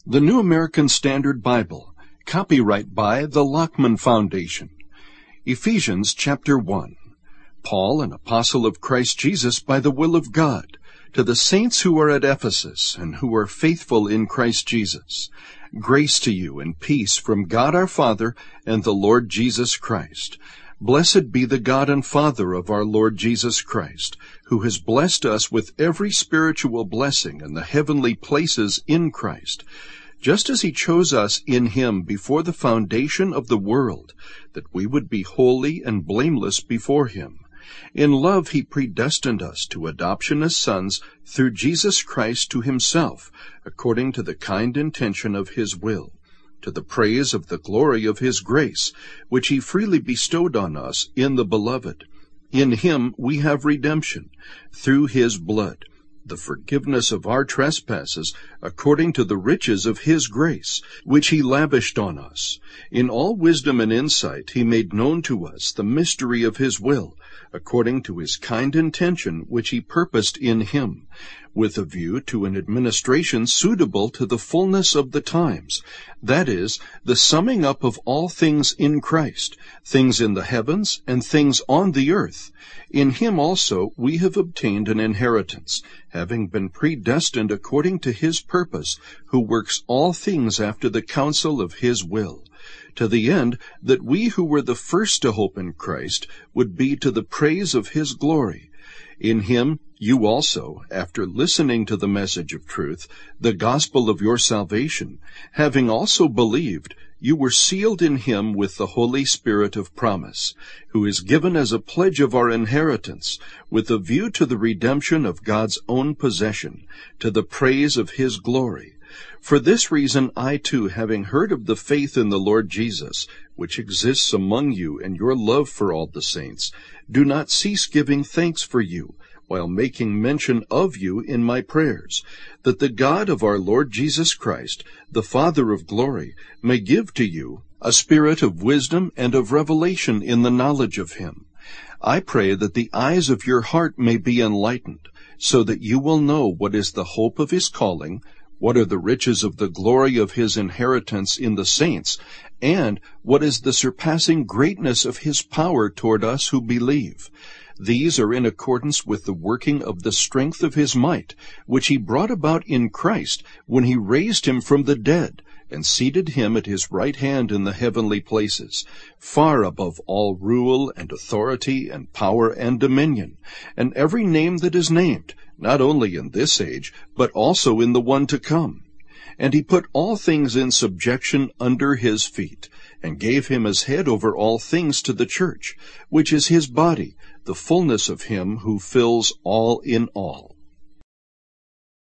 The New American Standard Bible, copyright by the Lockman Foundation. Ephesians chapter 1. Paul, an apostle of Christ Jesus by the will of God, to the saints who are at Ephesus and who are faithful in Christ Jesus. Grace to you and peace from God our Father and the Lord Jesus Christ. Blessed be the God and Father of our Lord Jesus Christ, who has blessed us with every spiritual blessing in the heavenly places in Christ, just as he chose us in him before the foundation of the world, that we would be holy and blameless before him. In love he predestined us to adoption as sons through Jesus Christ to himself, according to the kind intention of his will, to the praise of the glory of his grace, which he freely bestowed on us in the Beloved. In him we have redemption, through his blood, the forgiveness of our trespasses, according to the riches of his grace, which he lavished on us. In all wisdom and insight he made known to us the mystery of his will, according to his kind intention which he purposed in him, with a view to an administration suitable to the fullness of the times, that is, the summing up of all things in Christ, things in the heavens and things on the earth. In him also we have obtained an inheritance, having been predestined according to his purpose, who works all things after the counsel of his will, to the end that we who were the first to hope in Christ would be to the praise of his glory. In him you also, after listening to the message of truth, the gospel of your salvation, having also believed, you were sealed in him with the Holy Spirit of promise, who is given as a pledge of our inheritance, with a view to the redemption of God's own possession, to the praise of his glory. For this reason I too, having heard of the faith in the Lord Jesus, which exists among you and your love for all the saints, do not cease giving thanks for you, while making mention of you in my prayers, that the God of our Lord Jesus Christ, the Father of glory, may give to you a spirit of wisdom and of revelation in the knowledge of him. I pray that the eyes of your heart may be enlightened, so that you will know what is the hope of his calling, what are the riches of the glory of his inheritance in the saints, and what is the surpassing greatness of his power toward us who believe. These are in accordance with the working of the strength of his might, which he brought about in Christ when he raised him from the dead, and seated him at his right hand in the heavenly places, far above all rule and authority and power and dominion, and every name that is named, not only in this age, but also in the one to come. And he put all things in subjection under his feet, and gave him as head over all things to the church, which is his body, the fullness of him who fills all in all.